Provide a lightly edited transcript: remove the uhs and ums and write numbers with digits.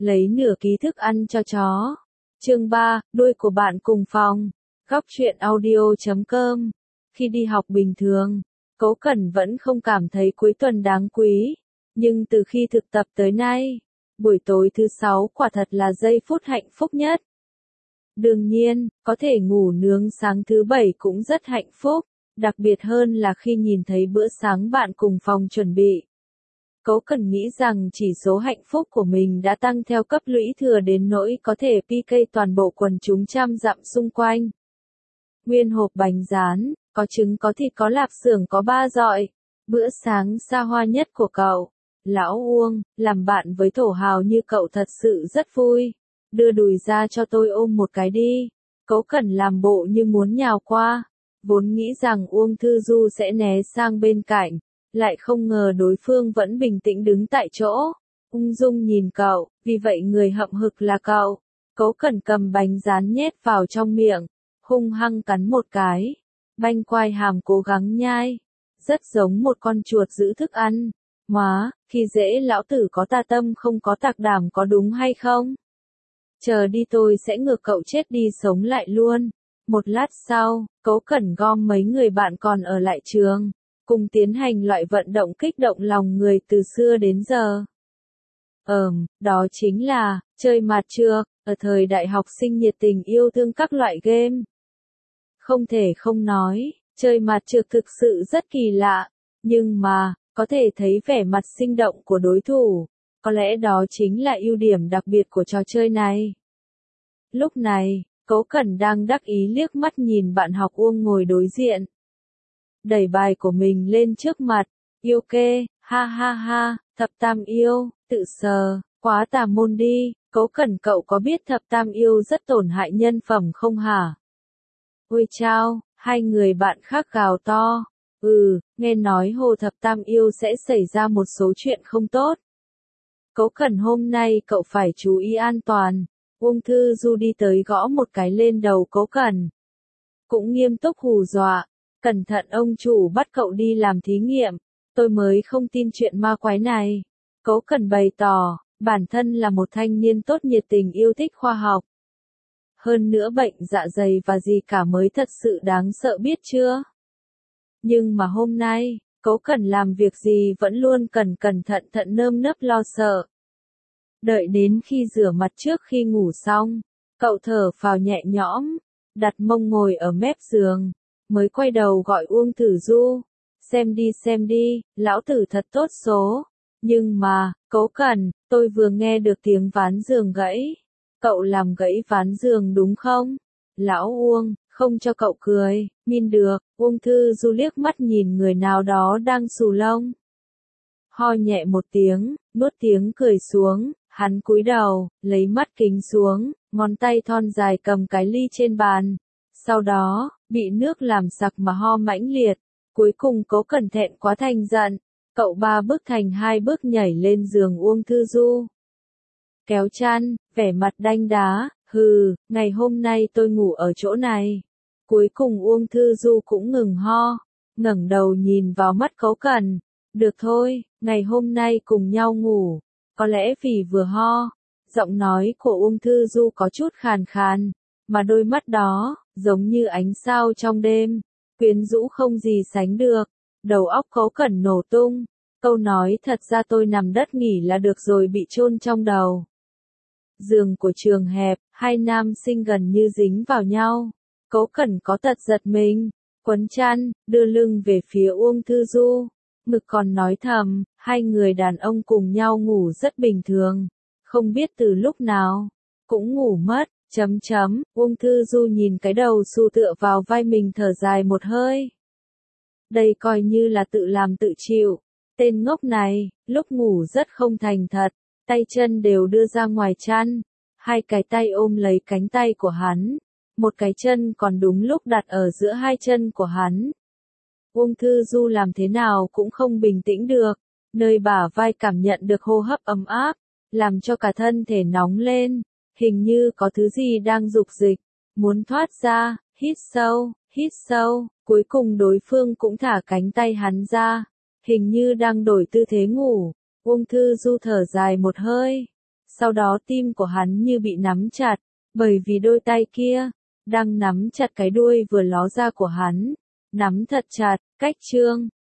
lấy nửa ký thức ăn cho chó. Chương 3, đuôi của bạn cùng phòng. Góc truyện audio.com. Khi đi học bình thường, Cố Cẩn vẫn không cảm thấy cuối tuần đáng quý. Nhưng từ khi thực tập tới nay, buổi tối thứ 6 quả thật là giây phút hạnh phúc nhất. Đương nhiên, có thể ngủ nướng sáng thứ 7 cũng rất hạnh phúc, đặc biệt hơn là khi nhìn thấy bữa sáng bạn cùng phòng chuẩn bị. Cố Cẩn nghĩ rằng chỉ số hạnh phúc của mình đã tăng theo cấp lũy thừa đến nỗi có thể PK toàn bộ quần chúng trăm dặm xung quanh. Nguyên hộp bánh rán, có trứng có thịt có lạp xưởng có ba dọi. Bữa sáng xa hoa nhất của cậu. Lão Uông, làm bạn với thổ hào như cậu thật sự rất vui. Đưa đùi ra cho tôi ôm một cái đi. Cố Cẩn làm bộ như muốn nhào qua. Vốn nghĩ rằng Uông Thư Du sẽ né sang bên cạnh. Lại không ngờ đối phương vẫn bình tĩnh đứng tại chỗ. Ung dung nhìn cậu, vì vậy người hậm hực là cậu. Cố Cẩn cầm bánh rán nhét vào trong miệng. Hung hăng cắn một cái. Banh quai hàm cố gắng nhai. Rất giống một con chuột giữ thức ăn. Má, khi dễ lão tử có tà tâm không có tạc đảm có đúng hay không? Chờ đi tôi sẽ ngược cậu chết đi sống lại luôn. Một lát sau, Cố Cẩn gom mấy người bạn còn ở lại trường, cùng tiến hành loại vận động kích động lòng người từ xưa đến giờ. Đó chính là, chơi mặt trược, ở thời đại học sinh nhiệt tình yêu thương các loại game. Không thể không nói, chơi mặt trược thực sự rất kỳ lạ, nhưng mà, có thể thấy vẻ mặt sinh động của đối thủ, có lẽ đó chính là ưu điểm đặc biệt của trò chơi này. Lúc này, Cố Cẩn đang đắc ý liếc mắt nhìn bạn học Uông ngồi đối diện. Đẩy bài của mình lên trước mặt, yêu kê, ha ha ha, thập tam yêu, tự sờ, quá tà môn đi, Cố Cẩn cậu có biết thập tam yêu rất tổn hại nhân phẩm không hả? Ôi chao, hai người bạn khác gào to, nghe nói hồ thập tam yêu sẽ xảy ra một số chuyện không tốt. Cố Cẩn hôm nay cậu phải chú ý an toàn. Uông Thư Du đi tới gõ một cái lên đầu Cố Cẩn. Cũng nghiêm túc hù dọa. Cẩn thận ông chủ bắt cậu đi làm thí nghiệm. Tôi mới không tin chuyện ma quái này. Cố Cẩn bày tỏ, bản thân là một thanh niên tốt nhiệt tình yêu thích khoa học. Hơn nữa bệnh dạ dày và gì cả mới thật sự đáng sợ biết chưa? Nhưng mà hôm nay, Cố Cẩn làm việc gì vẫn luôn cẩn thận nơm nớp lo sợ. Đợi đến khi rửa mặt trước khi ngủ xong, cậu thở phào nhẹ nhõm, đặt mông ngồi ở mép giường, mới quay đầu gọi Uông Tử Du. Xem đi, lão tử thật tốt số. Nhưng mà, Cố Cẩn, tôi vừa nghe được tiếng ván giường gãy. Cậu làm gãy ván giường đúng không? Lão Uông, không cho cậu cười, min được. Uông Thư Du liếc mắt nhìn người nào đó đang xù lông. Ho nhẹ một tiếng, nuốt tiếng cười xuống, hắn cúi đầu, lấy mắt kính xuống, ngón tay thon dài cầm cái ly trên bàn. Sau đó, bị nước làm sặc mà ho mãnh liệt. Cuối cùng Cố Cẩn thẹn quá thành giận. Cậu 3 bước thành 2 bước nhảy lên giường Uông Thư Du. Kéo chăn, vẻ mặt đanh đá, ngày hôm nay tôi ngủ ở chỗ này. Cuối cùng Uông Thư Du cũng ngừng ho, ngẩng đầu nhìn vào mắt Cố Cẩn. Được thôi, ngày hôm nay cùng nhau ngủ. Có lẽ vì vừa ho, giọng nói của Uông Thư Du có chút khàn khàn, mà đôi mắt đó, giống như ánh sao trong đêm, quyến rũ không gì sánh được. Đầu óc Cố Cẩn nổ tung, câu nói thật ra tôi nằm đất nghỉ là được rồi bị chôn trong đầu. Giường của trường hẹp, hai nam sinh gần như dính vào nhau. Cố Cẩn có tật giật mình, quấn chăn, đưa lưng về phía Uông Thư Du. Ngực còn nói thầm, hai người đàn ông cùng nhau ngủ rất bình thường. Không biết từ lúc nào, cũng ngủ mất, Uông Thư Du nhìn cái đầu xù tựa vào vai mình thở dài một hơi. Đây coi như là tự làm tự chịu. Tên ngốc này, lúc ngủ rất không thành thật, tay chân đều đưa ra ngoài chăn. Hai cái tay ôm lấy cánh tay của hắn. Một cái chân còn đúng lúc đặt ở giữa hai chân của hắn. Uông Thư Du làm thế nào cũng không bình tĩnh được, nơi bả vai cảm nhận được hô hấp ấm áp, làm cho cả thân thể nóng lên, hình như có thứ gì đang dục dịch, muốn thoát ra, hít sâu, cuối cùng đối phương cũng thả cánh tay hắn ra, hình như đang đổi tư thế ngủ. Uông Thư Du thở dài một hơi, Sau đó tim của hắn như bị nắm chặt, bởi vì đôi tay kia, đang nắm chặt cái đuôi vừa ló ra của hắn. Nắm thật chặt, cách Trương